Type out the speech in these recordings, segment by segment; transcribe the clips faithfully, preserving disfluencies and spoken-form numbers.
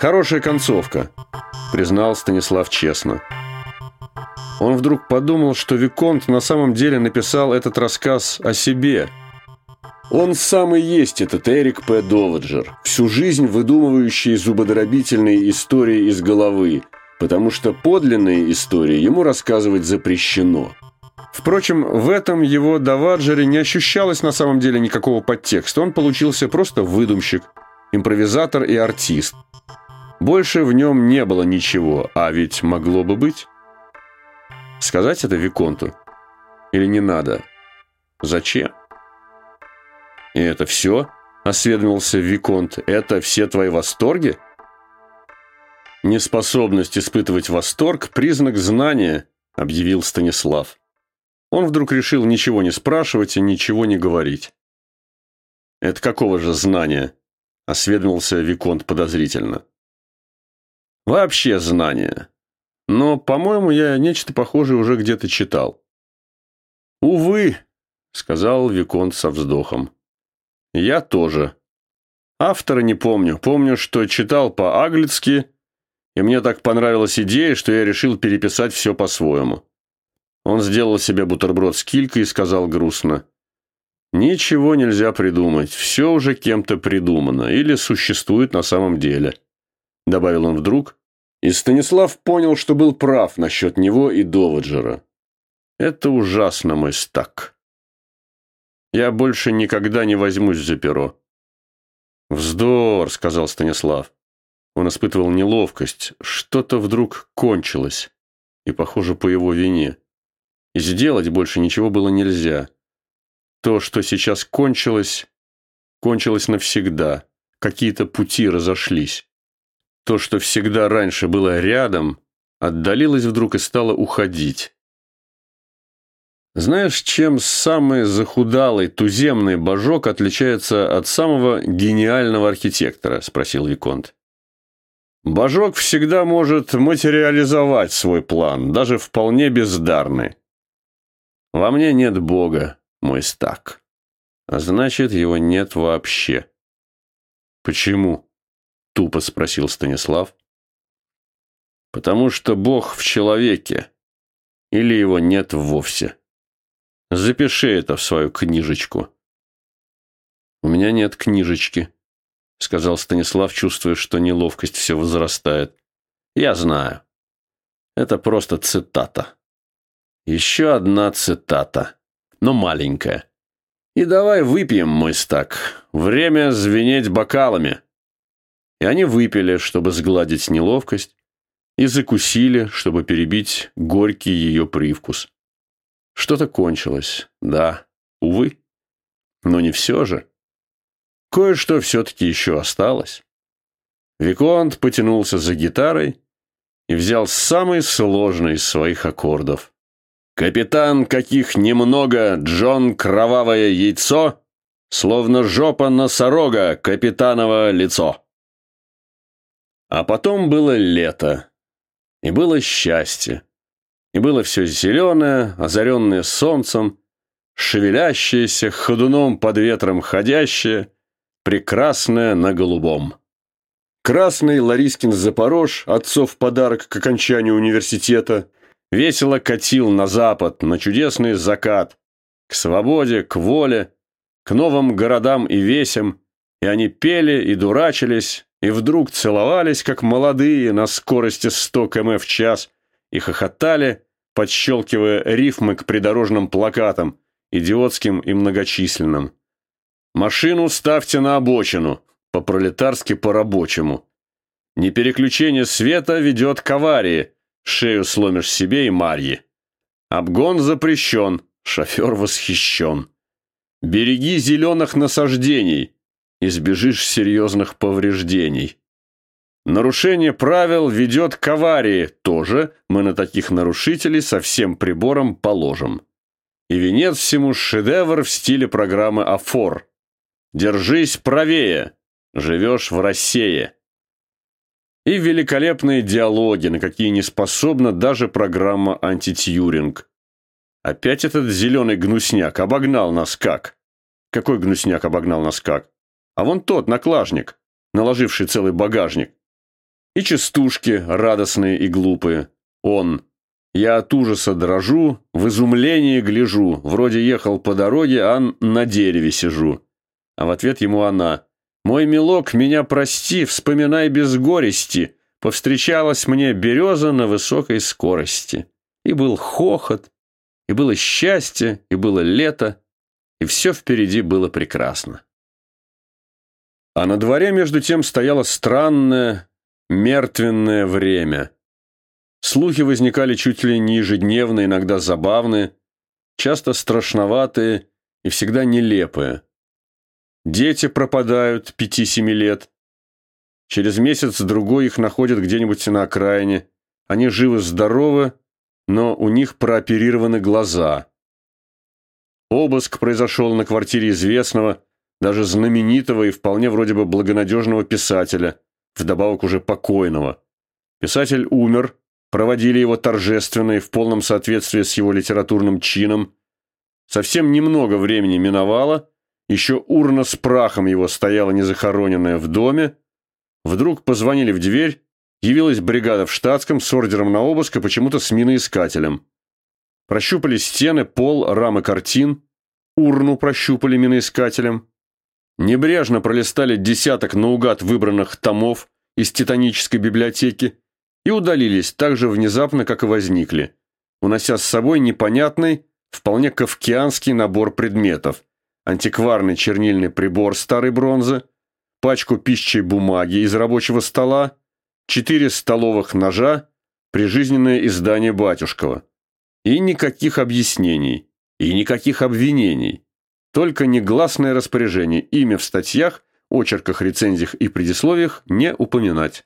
Хорошая концовка, признал Станислав честно. Он вдруг подумал, что Виконт на самом деле написал этот рассказ о себе. Он сам и есть этот Эрик П. Доваджер, всю жизнь выдумывающий зубодробительные истории из головы, потому что подлинные истории ему рассказывать запрещено. Впрочем, в этом его Доваджере не ощущалось на самом деле никакого подтекста. Он получился просто выдумщик, импровизатор и артист. Больше в нем не было ничего, а ведь могло бы быть. Сказать это Виконту? Или не надо? Зачем? «И это все?» – осведомился Виконт. «Это все твои восторги?» «Неспособность испытывать восторг – признак знания», – объявил Станислав. Он вдруг решил ничего не спрашивать и ничего не говорить. «Это какого же знания?» – осведомился Виконт подозрительно. «Вообще знания. Но, по-моему, я нечто похожее уже где-то читал». «Увы», – сказал Виконт со вздохом. «Я тоже. Автора не помню. Помню, что читал по-аглицки, и мне так понравилась идея, что я решил переписать все по-своему». Он сделал себе бутерброд с килькой и сказал грустно: «Ничего нельзя придумать. Все уже кем-то придумано или существует на самом деле», — добавил он вдруг, и Станислав понял, что был прав насчет него и Доваджера. «Это ужасно, мой стак. Я больше никогда не возьмусь за перо». «Вздор», — сказал Станислав. Он испытывал неловкость. Что-то вдруг кончилось, и, похоже, по его вине. И сделать больше ничего было нельзя. То, что сейчас кончилось, кончилось навсегда. Какие-то пути разошлись. То, что всегда раньше было рядом, отдалилось вдруг и стало уходить. «Знаешь, чем самый захудалый туземный божок отличается от самого гениального архитектора?» – спросил Виконт. «Божок всегда может материализовать свой план, даже вполне бездарный. Во мне нет Бога, мой стак. А значит, его нет вообще». «Почему?» – тупо спросил Станислав. «Потому что Бог в человеке. Или его нет вовсе. Запиши это в свою книжечку». «У меня нет книжечки», — сказал Станислав, чувствуя, что неловкость все возрастает. «Я знаю. Это просто цитата. Еще одна цитата, но маленькая. И давай выпьем, мой стак. Время звенеть бокалами». И они выпили, чтобы сгладить неловкость, и закусили, чтобы перебить горький ее привкус. Что-то кончилось, да, увы. Но не все же. Кое-что все-таки еще осталось. Виконт потянулся за гитарой и взял самый сложный из своих аккордов. «Капитан, каких немного, Джон Кровавое Яйцо, словно жопа носорога, капитаново лицо». А потом было лето, и было счастье. И было все зеленое, озаренное солнцем, шевелящееся, ходуном под ветром ходящее, прекрасное на голубом. Красный Ларискин Запорож, отцов подарок к окончанию университета, весело катил на запад, на чудесный закат, к свободе, к воле, к новым городам и весям, и они пели и дурачились, и вдруг целовались, как молодые, на скорости сто километров в час, и хохотали, подщелкивая рифмы к придорожным плакатам, идиотским и многочисленным. «Машину ставьте на обочину», по-пролетарски по-рабочему. «Непереключение света ведет к аварии», шею сломишь себе и Марье. «Обгон запрещен», шофер восхищен. «Береги зеленых насаждений», избежишь серьезных повреждений. «Нарушение правил ведет к аварии», тоже мы на таких нарушителей со всем прибором положим. И венец всему шедевр в стиле программы «Афор». «Держись правее», живешь в России. И великолепные диалоги, на какие не способна даже программа «Антитьюринг». Опять этот зеленый гнусняк обогнал нас как? Какой гнусняк обогнал нас как? А вон тот, наклажник, наложивший целый багажник. И частушки радостные и глупые. Он: «Я от ужаса дрожу, в изумлении гляжу, вроде ехал по дороге, а на дереве сижу». А в ответ ему она: «Мой милок, меня прости, вспоминай без горести, повстречалась мне береза на высокой скорости». И был хохот, и было счастье, и было лето, и все впереди было прекрасно. А на дворе, между тем, стояло странное, мертвенное время. Слухи возникали чуть ли не ежедневно, иногда забавные, часто страшноватые и всегда нелепые. Дети пропадают пяти-семи лет. Через месяц-другой их находят где-нибудь на окраине. Они живы-здоровы, но у них прооперированы глаза. Обыск произошел на квартире известного, даже знаменитого и вполне вроде бы благонадежного писателя, вдобавок уже покойного. Писатель умер, проводили его торжественно и в полном соответствии с его литературным чином. Совсем немного времени миновало, еще урна с прахом его стояла незахороненная в доме. Вдруг позвонили в дверь, явилась бригада в штатском с ордером на обыск и почему-то с миноискателем. Прощупали стены, пол, рамы картин, урну прощупали миноискателем. Небрежно пролистали десяток наугад выбранных томов из титанической библиотеки и удалились так же внезапно, как и возникли, унося с собой непонятный, вполне кафкианский набор предметов: антикварный чернильный прибор старой бронзы, пачку пищей бумаги из рабочего стола, четыре столовых ножа, прижизненное издание Батюшкова. И никаких объяснений, и никаких обвинений. Только негласное распоряжение, имя в статьях, очерках, рецензиях и предисловиях не упоминать.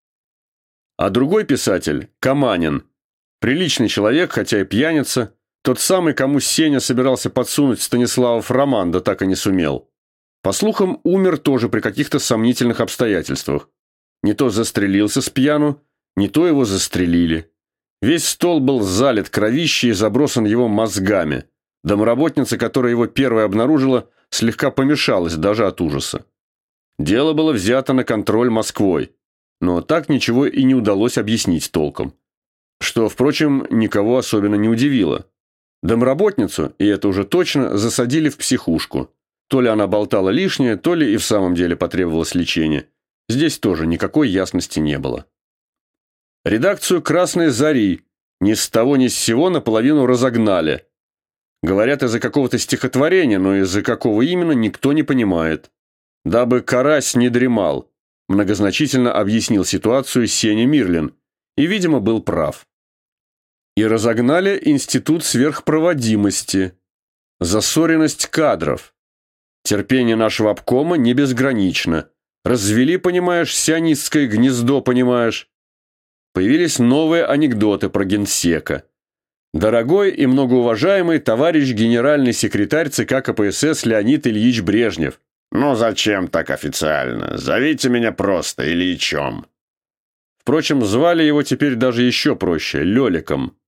А другой писатель, Каманин, приличный человек, хотя и пьяница, тот самый, кому Сеня собирался подсунуть Станиславов роман, да так и не сумел. По слухам, умер тоже при каких-то сомнительных обстоятельствах. Не то застрелился с пьяну, не то его застрелили. Весь стол был залит кровищей и забросан его мозгами. Домработница, которая его первой обнаружила, слегка помешалась даже от ужаса. Дело было взято на контроль Москвой, но так ничего и не удалось объяснить толком. Что, впрочем, никого особенно не удивило. Домработницу, и это уже точно, засадили в психушку. То ли она болтала лишнее, то ли и в самом деле потребовалось лечение. Здесь тоже никакой ясности не было. Редакцию «Красной зари» ни с того ни с сего наполовину разогнали. Говорят, из-за какого-то стихотворения, но из-за какого именно, никто не понимает. Дабы карась не дремал, многозначительно объяснил ситуацию Сеня Мирлин, и, видимо, был прав. И разогнали институт сверхпроводимости, засоренность кадров. Терпение нашего обкома не безгранично. Развели, понимаешь, сионистское гнездо, понимаешь. Появились новые анекдоты про генсека. Дорогой и многоуважаемый товарищ генеральный секретарь ЦК КПСС Леонид Ильич Брежнев. Ну зачем так официально? Зовите меня просто Ильичом. Впрочем, звали его теперь даже еще проще – Леликом.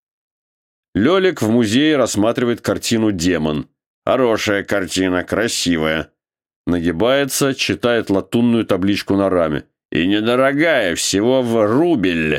Лелик в музее рассматривает картину «Демон». Хорошая картина, красивая. Нагибается, читает латунную табличку на раме. И недорогая, всего в рубль.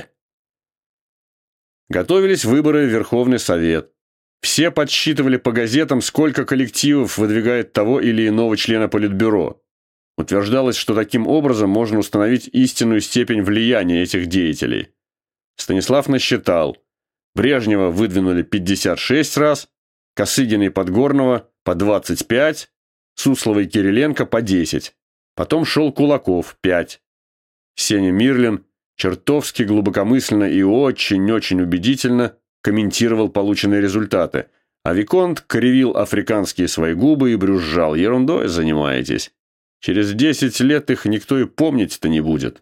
Готовились выборы в Верховный Совет. Все подсчитывали по газетам, сколько коллективов выдвигает того или иного члена Политбюро. Утверждалось, что таким образом можно установить истинную степень влияния этих деятелей. Станислав насчитал. Брежнева выдвинули пятьдесят шесть раз, Косыгина и Подгорного по двадцать пять, Суслова и Кириленко по десять. Потом шел Кулаков – пять. Сеня Мирлин чертовски глубокомысленно и очень-очень убедительно комментировал полученные результаты, а Виконт кривил африканские свои губы и брюзжал: ерундой занимаетесь. Через десять лет их никто и помнить-то не будет.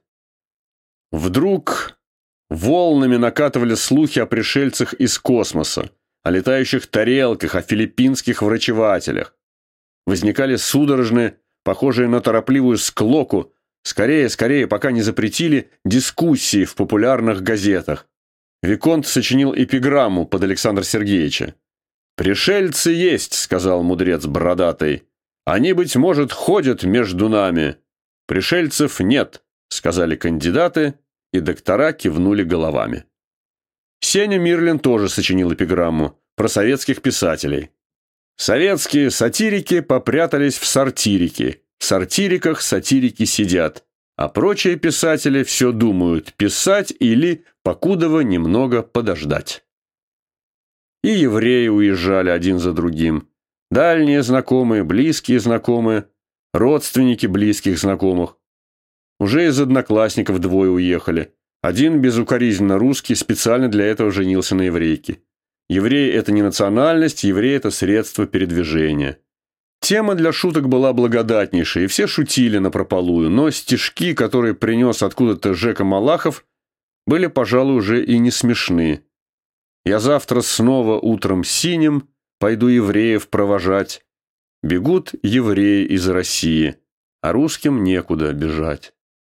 Вдруг волнами накатывали слухи о пришельцах из космоса, о летающих тарелках, о филиппинских врачевателях. Возникали судорожные, похожие на торопливую склоку, скорее, скорее, пока не запретили, дискуссии в популярных газетах. Виконт сочинил эпиграмму под Александра Сергеевича. «Пришельцы есть», — сказал мудрец бородатый. «Они, быть может, ходят между нами». «Пришельцев нет», — сказали кандидаты, и доктора кивнули головами. Сеня Мирлин тоже сочинил эпиграмму про советских писателей. Советские сатирики попрятались в сортирики. В сортириках сатирики сидят, а прочие писатели все думают, писать или покудова немного подождать. И евреи уезжали один за другим. Дальние знакомые, близкие знакомые, родственники близких знакомых. Уже из одноклассников двое уехали. Один безукоризненно русский, специально для этого женился на еврейке. Еврей – это не национальность, еврей – это средство передвижения. Тема для шуток была благодатнейшая, и все шутили напропалую, но стишки, которые принес откуда-то Жека Малахов, были, пожалуй, уже и не смешны. «Я завтра снова утром синим пойду евреев провожать. Бегут евреи из России, а русским некуда бежать».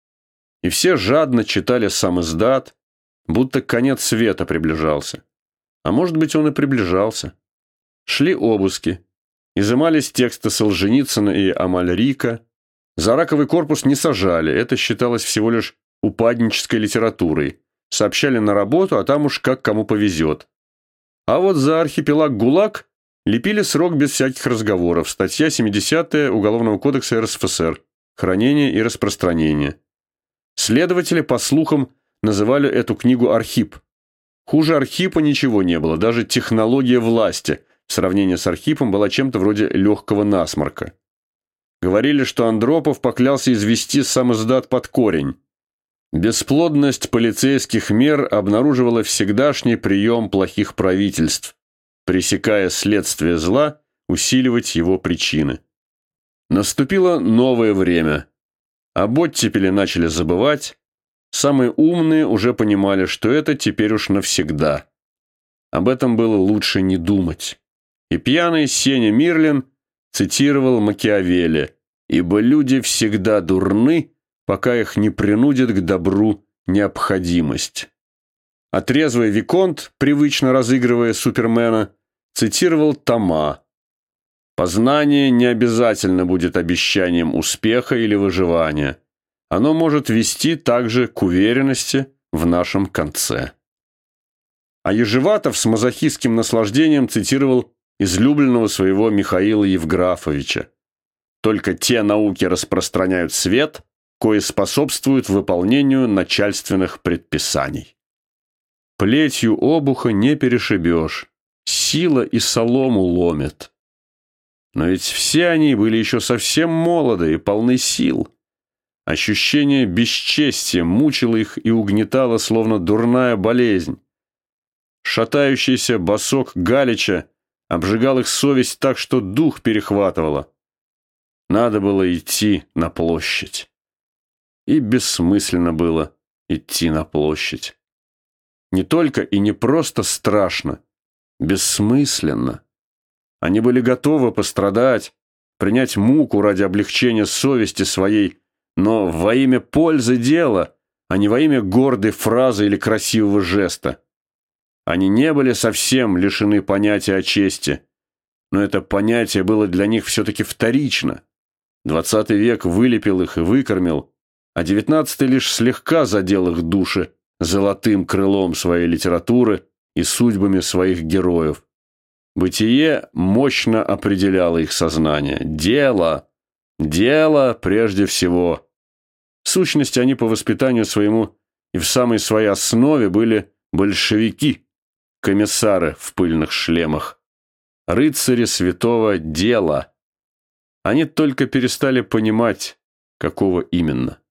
И все жадно читали самиздат, будто конец света приближался. А может быть, он и приближался. Шли обыски. Изымались тексты Солженицына и Амальрика. За раковый корпус не сажали, это считалось всего лишь упаднической литературой. Сообщали на работу, а там уж как кому повезет. А вот за архипелаг ГУЛАГ лепили срок без всяких разговоров. Статья семидесятая Уголовного кодекса РСФСР. Хранение и распространение. Следователи, по слухам, называли эту книгу «Архип». Хуже Архипа ничего не было, даже технология власти в сравнении с Архипом была чем-то вроде легкого насморка. Говорили, что Андропов поклялся извести самиздат под корень. Бесплодность полицейских мер обнаруживала всегдашний прием плохих правительств, пресекая следствие зла, усиливать его причины. Наступило новое время. Об оттепели начали забывать. Самые умные уже понимали, что это теперь уж навсегда. Об этом было лучше не думать. И пьяный Сеня Мирлин цитировал Макиавелли: «Ибо люди всегда дурны, пока их не принудит к добру необходимость». А трезвый виконт, привычно разыгрывая Супермена, цитировал Тома: «Познание не обязательно будет обещанием успеха или выживания. Оно может вести также к уверенности в нашем конце». А Ежеватов с мазохистским наслаждением цитировал излюбленного своего Михаила Евграфовича: «Только те науки распространяют свет, кои способствуют выполнению начальственных предписаний». Плетью обуха не перешибешь, сила и солому ломит. Но ведь все они были еще совсем молоды и полны сил. Ощущение бесчестия мучило их и угнетало, словно дурная болезнь. Шатающийся босок Галича обжигал их совесть так, что дух перехватывало. Надо было идти на площадь. И бессмысленно было идти на площадь. Не только и не просто страшно, бессмысленно. Они были готовы пострадать, принять муку ради облегчения совести своей, но во имя пользы дела, а не во имя гордой фразы или красивого жеста. Они не были совсем лишены понятия о чести, но это понятие было для них все-таки вторично. Двадцатый век вылепил их и выкормил, а девятнадцатый лишь слегка задел их души золотым крылом своей литературы и судьбами своих героев. Бытие мощно определяло их сознание. Дело, дело прежде всего. В сущности, они по воспитанию своему и в самой своей основе были большевики, комиссары в пыльных шлемах, рыцари святого дела. Они только перестали понимать, какого именно.